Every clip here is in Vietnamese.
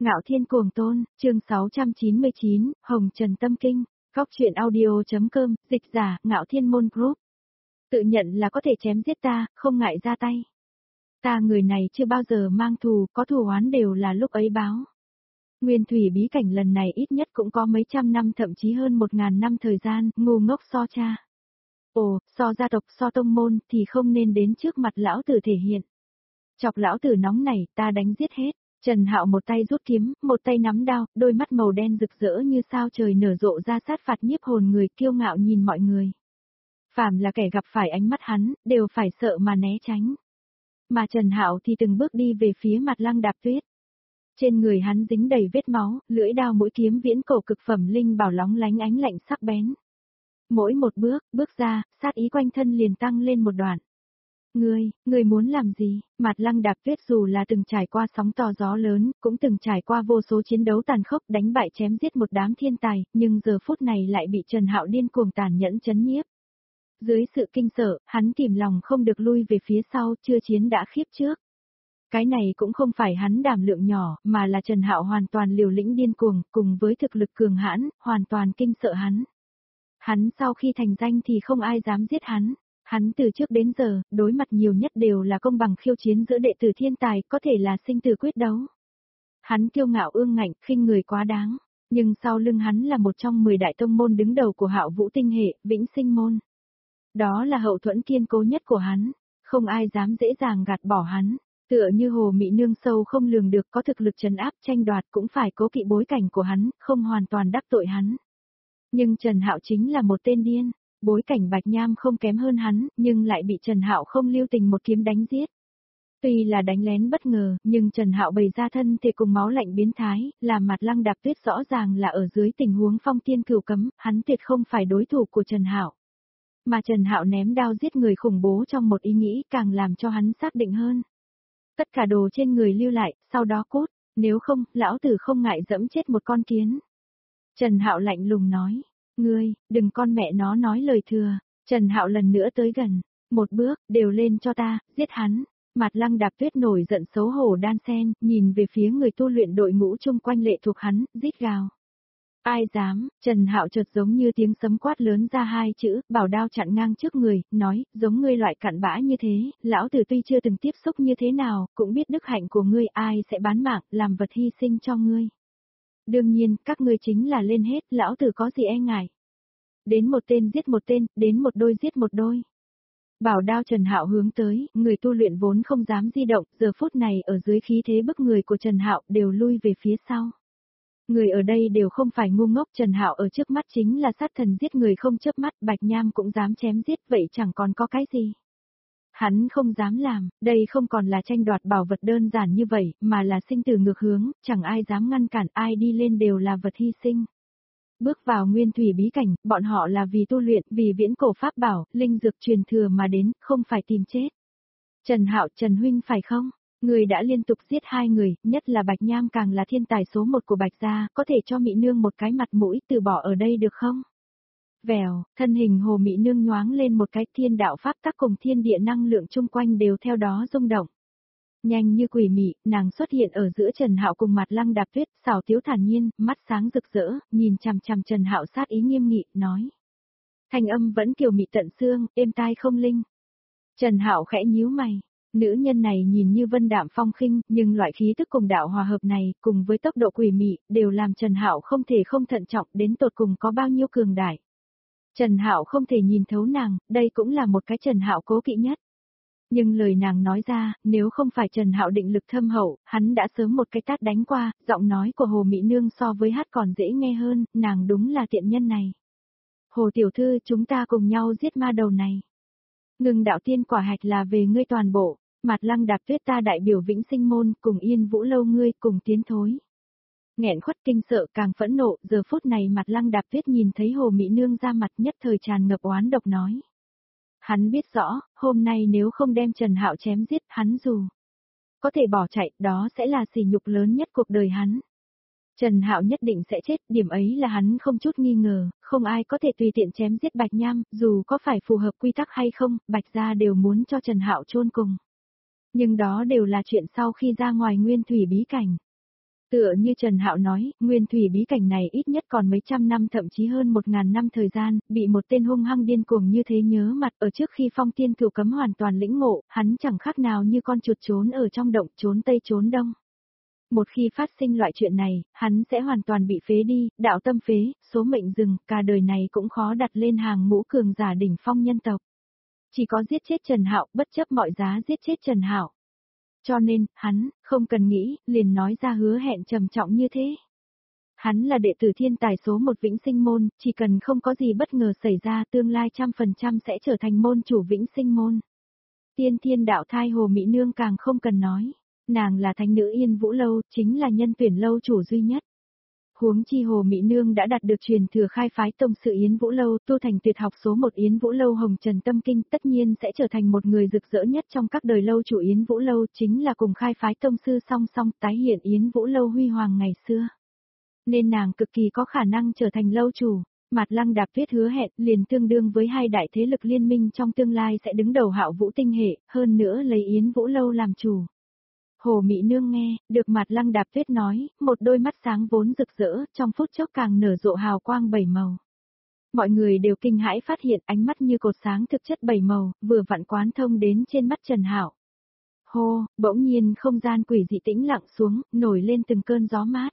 Ngạo Thiên Cuồng Tôn, chương 699, Hồng Trần Tâm Kinh, Góc Chuyện Audio.com, dịch giả, Ngạo Thiên Môn Group. Tự nhận là có thể chém giết ta, không ngại ra tay. Ta người này chưa bao giờ mang thù, có thù oán đều là lúc ấy báo. Nguyên thủy bí cảnh lần này ít nhất cũng có mấy trăm năm thậm chí hơn 1000 năm thời gian, ngu ngốc so cha. Ồ, so gia tộc so tông môn thì không nên đến trước mặt lão tử thể hiện. Chọc lão tử nóng này, ta đánh giết hết. Trần Hạo một tay rút kiếm, một tay nắm đao, đôi mắt màu đen rực rỡ như sao trời nở rộ ra sát phạt nhiếp hồn người, kiêu ngạo nhìn mọi người. Phàm là kẻ gặp phải ánh mắt hắn, đều phải sợ mà né tránh. Mà Trần Hạo thì từng bước đi về phía mặt Lăng Đạp Tuyết. Trên người hắn dính đầy vết máu, lưỡi đao mũi kiếm viễn cổ cực phẩm linh bảo lóng lánh ánh lạnh sắc bén. Mỗi một bước ra, sát ý quanh thân liền tăng lên một đoạn. Ngươi muốn làm gì? Mặt Lăng Đạp Tuyết dù là từng trải qua sóng to gió lớn, cũng từng trải qua vô số chiến đấu tàn khốc đánh bại chém giết một đám thiên tài, nhưng giờ phút này lại bị Trần Hạo điên cuồng tàn nhẫn chấn nhiếp. Dưới sự kinh sợ, hắn kìm lòng không được lui về phía sau, chưa chiến đã khiếp trước. Cái này cũng không phải hắn đảm lượng nhỏ, mà là Trần Hạo hoàn toàn liều lĩnh điên cuồng, cùng với thực lực cường hãn, hoàn toàn kinh sợ hắn. Hắn sau khi thành danh thì không ai dám giết hắn. Hắn từ trước đến giờ, đối mặt nhiều nhất đều là công bằng khiêu chiến giữa đệ tử thiên tài, có thể là sinh tử quyết đấu. Hắn kiêu ngạo ương ngạnh, khinh người quá đáng, nhưng sau lưng hắn là một trong 10 đại tông môn đứng đầu của Hạo Vũ tinh hệ, Vĩnh Sinh môn. Đó là hậu thuẫn kiên cố nhất của hắn, không ai dám dễ dàng gạt bỏ hắn, tựa như hồ mị nương sâu không lường được có thực lực trấn áp tranh đoạt cũng phải cố kỵ bối cảnh của hắn, không hoàn toàn đắc tội hắn. Nhưng Trần Hạo chính là một tên điên. Bối cảnh Bạch Nham không kém hơn hắn, nhưng lại bị Trần Hạo không lưu tình một kiếm đánh giết. Tuy là đánh lén bất ngờ, nhưng Trần Hạo bày ra thân thể cùng máu lạnh biến thái, làm mặt Lăng Đạp Tuyết rõ ràng là ở dưới tình huống phong tiên cửu cấm, hắn tuyệt không phải đối thủ của Trần Hạo. Mà Trần Hạo ném đao giết người khủng bố trong một ý nghĩ càng làm cho hắn xác định hơn. Tất cả đồ trên người lưu lại, sau đó cút, nếu không, lão tử không ngại dẫm chết một con kiến. Trần Hạo lạnh lùng nói. Ngươi, đừng con mẹ nó nói lời thừa. Trần Hạo lần nữa tới gần. Một bước, đều lên cho ta, giết hắn. Mặt Lăng Đạp Tuyết nổi giận xấu hổ đan sen, nhìn về phía người tu luyện đội ngũ chung quanh lệ thuộc hắn, rít gào. Ai dám? Trần Hạo chợt giống như tiếng sấm quát lớn ra hai chữ, bảo đao chặn ngang trước người, nói, giống ngươi loại cặn bã như thế, lão tử tuy chưa từng tiếp xúc như thế nào, cũng biết đức hạnh của ngươi ai sẽ bán mạng, làm vật hy sinh cho ngươi. Đương nhiên, các ngươi chính là lên hết, lão tử có gì e ngại. Đến một tên giết một tên, đến một đôi giết một đôi. Bảo đao Trần Hạo hướng tới, người tu luyện vốn không dám di động, giờ phút này ở dưới khí thế bức người của Trần Hạo đều lui về phía sau. Người ở đây đều không phải ngu ngốc, Trần Hạo ở trước mắt chính là sát thần giết người không chớp mắt, Bạch Nham cũng dám chém giết, vậy chẳng còn có cái gì. Hắn không dám làm, đây không còn là tranh đoạt bảo vật đơn giản như vậy, mà là sinh tử ngược hướng, chẳng ai dám ngăn cản, ai đi lên đều là vật hy sinh. Bước vào nguyên thủy bí cảnh, bọn họ là vì tu luyện, vì viễn cổ pháp bảo, linh dược truyền thừa mà đến, không phải tìm chết. Trần Hạo, Trần Huynh phải không? Người đã liên tục giết hai người, nhất là Bạch Nham càng là thiên tài số 1 của Bạch gia, có thể cho Mị Nương một cái mặt mũi từ bỏ ở đây được không? Vèo, thân hình Hồ Mị Nương nhoáng lên một cái, thiên đạo pháp tắc cùng thiên địa năng lượng chung quanh đều theo đó rung động. Nhanh như quỷ mị, nàng xuất hiện ở giữa Trần Hạo cùng mặt Lăng Đạp Tuyết, xảo tiếu thản nhiên, mắt sáng rực rỡ, nhìn chằm chằm Trần Hạo sát ý nghiêm nghị, nói. Thanh âm vẫn kiều mị tận xương, êm tai không linh. Trần Hạo khẽ nhíu mày, nữ nhân này nhìn như vân đạm phong khinh, nhưng loại khí tức cùng đạo hòa hợp này, cùng với tốc độ quỷ mị, đều làm Trần Hạo không thể không thận trọng đến tột cùng có bao nhiêu cường đại. Trần Hạo không thể nhìn thấu nàng, đây cũng là một cái Trần Hạo cố kỵ nhất. Nhưng lời nàng nói ra, nếu không phải Trần Hạo định lực thâm hậu, hắn đã sớm một cái tát đánh qua, giọng nói của Hồ Mị Nương so với hát còn dễ nghe hơn, nàng đúng là tiện nhân này. Hồ tiểu thư, chúng ta cùng nhau giết ma đầu này. Ngừng đạo tiên quả hạch là về ngươi toàn bộ, mặt Lăng Đạp Tuyết ta đại biểu Vĩnh Sinh môn, cùng Yên Vũ lâu ngươi cùng tiến thối. Nghẹn khuất kinh sợ càng phẫn nộ, giờ phút này mặt Lăng Đạp Tuyết nhìn thấy Hồ Mị Nương ra mặt nhất thời tràn ngập oán độc nói. Hắn biết rõ, hôm nay nếu không đem Trần Hạo chém giết, hắn dù có thể bỏ chạy, đó sẽ là sỉ nhục lớn nhất cuộc đời hắn. Trần Hạo nhất định sẽ chết, điểm ấy là hắn không chút nghi ngờ, không ai có thể tùy tiện chém giết Bạch Nham, dù có phải phù hợp quy tắc hay không, Bạch gia đều muốn cho Trần Hạo chôn cùng. Nhưng đó đều là chuyện sau khi ra ngoài nguyên thủy bí cảnh. Tựa như Trần Hạo nói, nguyên thủy bí cảnh này ít nhất còn mấy trăm năm thậm chí hơn 1000 năm thời gian, bị một tên hung hăng điên cuồng như thế nhớ mặt ở trước khi phong tiên cửu cấm hoàn toàn lĩnh ngộ, hắn chẳng khác nào như con chuột trốn ở trong động trốn tây trốn đông. Một khi phát sinh loại chuyện này, hắn sẽ hoàn toàn bị phế đi, đạo tâm phế, số mệnh dừng, cả đời này cũng khó đặt lên hàng ngũ cường giả đỉnh phong nhân tộc. Chỉ có giết chết Trần Hạo, bất chấp mọi giá giết chết Trần Hạo. Cho nên, hắn, không cần nghĩ, liền nói ra hứa hẹn trầm trọng như thế. Hắn là đệ tử thiên tài số một Vĩnh Sinh Môn, chỉ cần không có gì bất ngờ xảy ra tương lai 100% sẽ trở thành môn chủ Vĩnh Sinh Môn. Tiên thiên đạo thai Hồ Mỹ Nương càng không cần nói. Nàng là thánh nữ Yên Vũ Lâu, chính là nhân tuyển lâu chủ duy nhất. Huống chi Hồ Mỹ Nương đã đạt được truyền thừa khai phái tông sự Yến Vũ Lâu, tu thành tuyệt học số 1 Yến Vũ Lâu Hồng Trần Tâm Kinh, tất nhiên sẽ trở thành một người rực rỡ nhất trong các đời lâu chủ Yến Vũ Lâu, chính là cùng khai phái tông sư song song tái hiện Yến Vũ Lâu huy hoàng ngày xưa. Nên nàng cực kỳ có khả năng trở thành lâu chủ. Mạt Lăng Đạp Tuyết hứa hẹn liền tương đương với hai đại thế lực liên minh trong tương lai sẽ đứng đầu Hạo Vũ tinh hệ, hơn nữa lấy Yến Vũ Lâu làm chủ. Hồ Mỹ Nương nghe, được Mạt Lăng Đạp Tuyết nói, một đôi mắt sáng vốn rực rỡ, trong phút chốc càng nở rộ hào quang 7 màu. Mọi người đều kinh hãi phát hiện ánh mắt như cột sáng thực chất 7 màu, vừa vặn quán thông đến trên mắt Trần Hạo. Hô, bỗng nhiên không gian quỷ dị tĩnh lặng xuống, nổi lên từng cơn gió mát.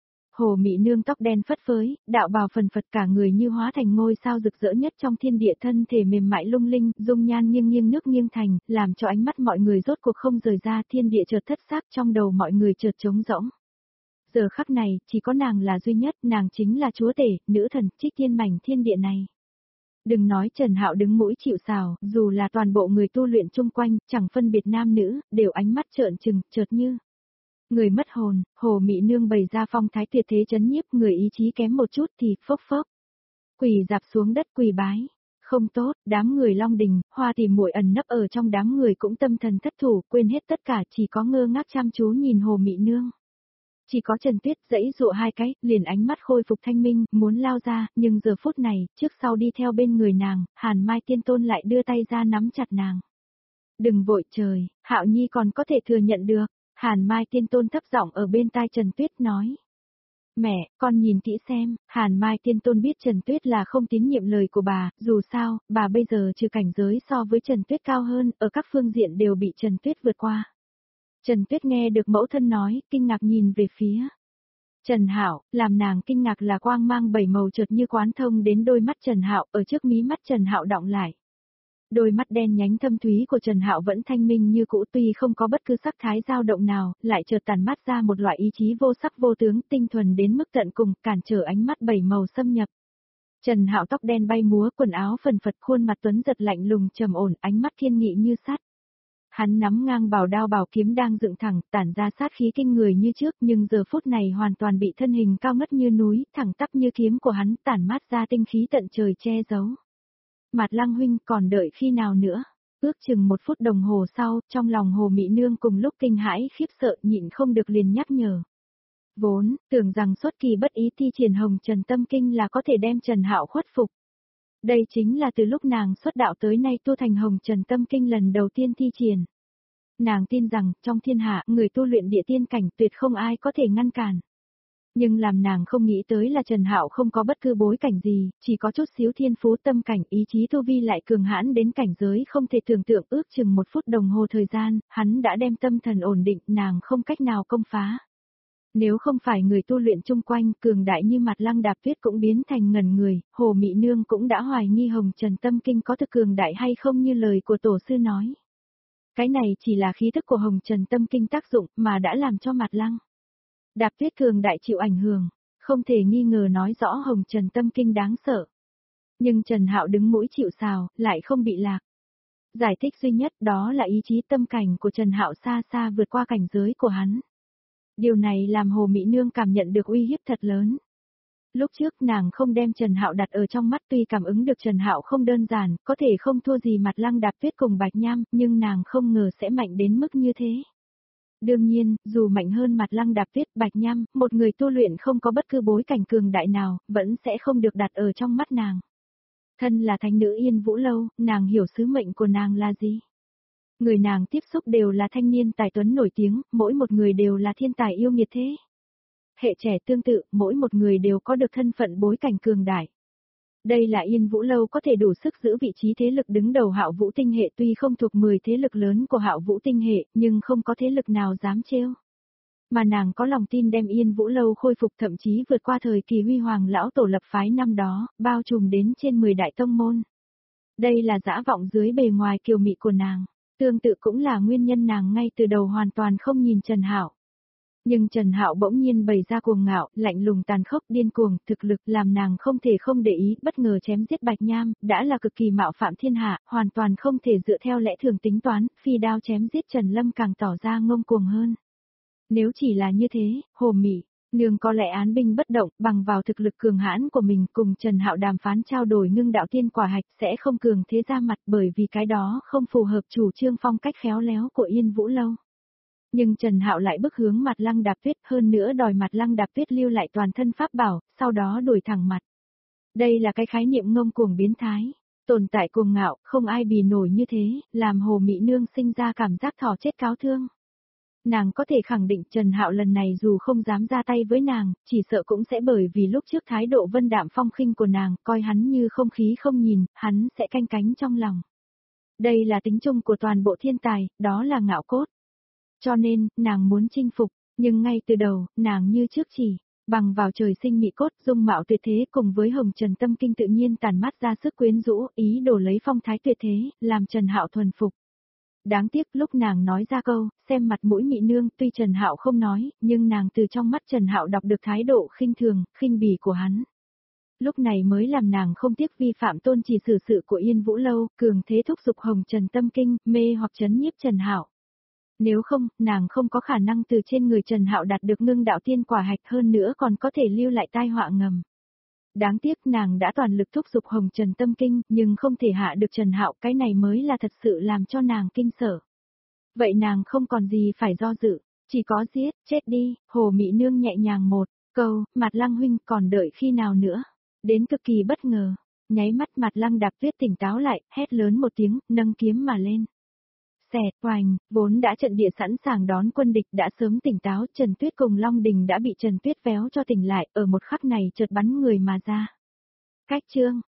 Hồ Mỹ Nương tóc đen phất phới, đạo bào phần phật cả người như hóa thành ngôi sao rực rỡ nhất trong thiên địa, thân thể mềm mại lung linh, dung nhan nghiêng nghiêng nước nghiêng thành, làm cho ánh mắt mọi người rốt cuộc không rời ra, thiên địa chợt thất xác, trong đầu mọi người chợt trống rỗng. Giờ khắc này, chỉ có nàng là duy nhất, nàng chính là chúa tể, nữ thần, trích thiên mảnh thiên địa này. Đừng nói Trần Hạo đứng mũi chịu sào, dù là toàn bộ người tu luyện chung quanh, chẳng phân biệt nam nữ, đều ánh mắt trợn trừng, chợt như người mất hồn. Hồ Mỹ Nương bày ra phong thái tuyệt thế chấn nhiếp, người ý chí kém một chút thì phốc phốc. Quỳ dạp xuống đất quỳ bái. Không tốt, đám người Long Đình, Hoa Tỷ muội ẩn nấp ở trong đám người cũng tâm thần thất thủ, quên hết tất cả, chỉ có ngơ ngác chăm chú nhìn Hồ Mỹ Nương. Chỉ có Trần Tuyết giãy giụa hai cái, liền ánh mắt khôi phục thanh minh, muốn lao ra, nhưng giờ phút này, trước sau đi theo bên người nàng, Hàn Mai Tiên Tôn lại đưa tay ra nắm chặt nàng. Đừng vội trời, Hạo Nhi còn có thể thừa nhận được. Hàn Mai Tiên Tôn thấp giọng ở bên tai Trần Tuyết nói. Mẹ, con nhìn kỹ xem. Hàn Mai Tiên Tôn biết Trần Tuyết là không tín nhiệm lời của bà, dù sao, bà bây giờ trừ cảnh giới so với Trần Tuyết cao hơn, ở các phương diện đều bị Trần Tuyết vượt qua. Trần Tuyết nghe được mẫu thân nói, kinh ngạc nhìn về phía Trần Hạo, làm nàng kinh ngạc là quang mang 7 màu chợt như quán thông đến đôi mắt Trần Hạo, ở trước mí mắt Trần Hạo đọng lại. Đôi mắt đen nhánh thâm thúy của Trần Hạo vẫn thanh minh như cũ, tuy không có bất cứ sắc thái dao động nào, lại chợt tản mát ra một loại ý chí vô sắc vô tướng, tinh thuần đến mức tận cùng, cản trở ánh mắt 7 màu xâm nhập. Trần Hạo tóc đen bay múa, quần áo phần phật, khuôn mặt tuấn giật lạnh lùng trầm ổn, ánh mắt thiên nghị như sắt. Hắn nắm ngang bảo đao bảo kiếm đang dựng thẳng, tản ra sát khí kinh người như trước, nhưng giờ phút này hoàn toàn bị thân hình cao ngất như núi, thẳng tắp như kiếm của hắn tản mát ra tinh khí tận trời che giấu. Mạt Lăng huynh còn đợi khi nào nữa? Ước chừng 1 phút đồng hồ sau, trong lòng Hồ Mỹ Nương cùng lúc kinh hãi khiếp sợ nhịn không được liền nhắc nhở. Vốn, tưởng rằng xuất kỳ bất ý thi triển Hồng Trần Tâm Kinh là có thể đem Trần Hạo khuất phục. Đây chính là từ lúc nàng xuất đạo tới nay tu thành Hồng Trần Tâm Kinh lần đầu tiên thi triển. Nàng tin rằng, trong thiên hạ, người tu luyện địa tiên cảnh tuyệt không ai có thể ngăn cản. Nhưng làm nàng không nghĩ tới là Trần Hạo không có bất cứ bối cảnh gì, chỉ có chút xíu thiên phú tâm cảnh, ý chí tu vi lại cường hãn đến cảnh giới không thể tưởng tượng, ước chừng 1 phút đồng hồ thời gian, hắn đã đem tâm thần ổn định, nàng không cách nào công phá. Nếu không phải người tu luyện chung quanh cường đại như Mạt Lăng Đạp Tuyết cũng biến thành ngẩn người, Hồ Mỹ Nương cũng đã hoài nghi Hồng Trần Tâm Kinh có thực cường đại hay không như lời của tổ sư nói. Cái này chỉ là khí thức của Hồng Trần Tâm Kinh tác dụng mà đã làm cho Mạt Lăng Đạp Tuyết cường đại chịu ảnh hưởng, không thể nghi ngờ nói rõ Hồng Trần Tâm Kinh đáng sợ. Nhưng Trần Hạo đứng mũi chịu sào, lại không bị lạc. Giải thích duy nhất đó là ý chí tâm cảnh của Trần Hạo xa xa vượt qua cảnh giới của hắn. Điều này làm Hồ Mỹ Nương cảm nhận được uy hiếp thật lớn. Lúc trước nàng không đem Trần Hạo đặt ở trong mắt, tuy cảm ứng được Trần Hạo không đơn giản, có thể không thua gì Mạt Lăng Đạp Tuyết cùng Bạch Nham, nhưng nàng không ngờ sẽ mạnh đến mức như thế. Đương nhiên, dù mạnh hơn Mạt Lăng Đạp Tuyết, Bạch Nham, một người tu luyện không có bất cứ bối cảnh cường đại nào, vẫn sẽ không được đặt ở trong mắt nàng. Thân là thánh nữ Yên Vũ Lâu, nàng hiểu sứ mệnh của nàng là gì. Người nàng tiếp xúc đều là thanh niên tài tuấn nổi tiếng, mỗi một người đều là thiên tài yêu nghiệt thế. hệ trẻ tương tự, mỗi một người đều có được thân phận bối cảnh cường đại. Đây là Yên Vũ Lâu có thể đủ sức giữ vị trí thế lực đứng đầu Hạo Vũ tinh hệ, tuy không thuộc 10 thế lực lớn của Hạo Vũ tinh hệ, nhưng không có thế lực nào dám trêu. Mà nàng có lòng tin đem Yên Vũ Lâu khôi phục, thậm chí vượt qua thời kỳ huy hoàng lão tổ lập phái năm đó, bao trùm đến trên 10 đại tông môn. Đây là dã vọng dưới bề ngoài kiều mị của nàng, tương tự cũng là nguyên nhân nàng ngay từ đầu hoàn toàn không nhìn Trần Hạo. Nhưng Trần Hạo bỗng nhiên bày ra cuồng ngạo, lạnh lùng tàn khốc điên cuồng, thực lực làm nàng không thể không để ý, bất ngờ chém giết Bạch Nham, đã là cực kỳ mạo phạm thiên hạ, hoàn toàn không thể dựa theo lẽ thường tính toán, phi đao chém giết Trần Lâm càng tỏ ra ngông cuồng hơn. Nếu chỉ là như thế, Hồ Mị nương có lẽ án binh bất động, bằng vào thực lực cường hãn của mình cùng Trần Hạo đàm phán trao đổi ngưng đạo tiên quả hạch sẽ không cường thế ra mặt, bởi vì cái đó không phù hợp chủ trương phong cách khéo léo của Yên Vũ Lâu. Nhưng Trần Hạo lại bức hướng Mặt Lăng Đạp Tuyết, hơn nữa đòi Mặt Lăng Đạp Tuyết lưu lại toàn thân pháp bảo, sau đó đuổi thẳng mặt. Đây là cái khái niệm ngông cuồng biến thái, tồn tại cuồng ngạo, không ai bì nổi như thế, làm Hồ Mị nương sinh ra cảm giác thỏ chết cáo thương. Nàng có thể khẳng định Trần Hạo lần này dù không dám ra tay với nàng, chỉ sợ cũng sẽ bởi vì lúc trước thái độ vân đạm phong khinh của nàng, coi hắn như không khí không nhìn, hắn sẽ canh cánh trong lòng. Đây là tính chung của toàn bộ thiên tài, đó là ngạo cốt. Cho nên, nàng muốn chinh phục, nhưng ngay từ đầu, nàng như trước chỉ bằng vào trời sinh mị cốt, dung mạo tuyệt thế cùng với hồng trần tâm kinh tự nhiên tàn mát ra sức quyến rũ, ý đồ lấy phong thái tuyệt thế, làm Trần Hạo thuần phục. Đáng tiếc lúc nàng nói ra câu, xem mặt mũi Mị nương, tuy Trần Hạo không nói, nhưng nàng từ trong mắt Trần Hạo đọc được thái độ khinh thường, khinh bỉ của hắn. Lúc này mới làm nàng không tiếc vi phạm tôn chỉ xử sự của Yên Vũ Lâu, cường thế thúc giục hồng trần tâm kinh, mê hoặc trấn nhiếp Trần Hạo. Nếu không, nàng không có khả năng từ trên người Trần Hạo đạt được ngưng đạo tiên quả hạch, hơn nữa còn có thể lưu lại tai họa ngầm. Đáng tiếc nàng đã toàn lực thúc giục hồng trần tâm kinh, nhưng không thể hạ được Trần Hạo, cái này mới là thật sự làm cho nàng kinh sợ. Vậy nàng không còn gì phải do dự, chỉ có giết, chết đi. Hồ Mị nương nhẹ nhàng một câu, Mặt Lăng huynh còn đợi khi nào nữa, đến cực kỳ bất ngờ. Nháy mắt Mặt Lăng Đạp Tuyết tỉnh táo lại, hét lớn một tiếng, nâng kiếm mà lên. Xẹt, oành, vốn đã trận địa sẵn sàng đón quân địch đã sớm tỉnh táo, Trần Tuyết cùng Long Đình đã bị Trần Tuyết véo cho tỉnh lại, ở một khắc này chợt bắn người mà ra. Cách chương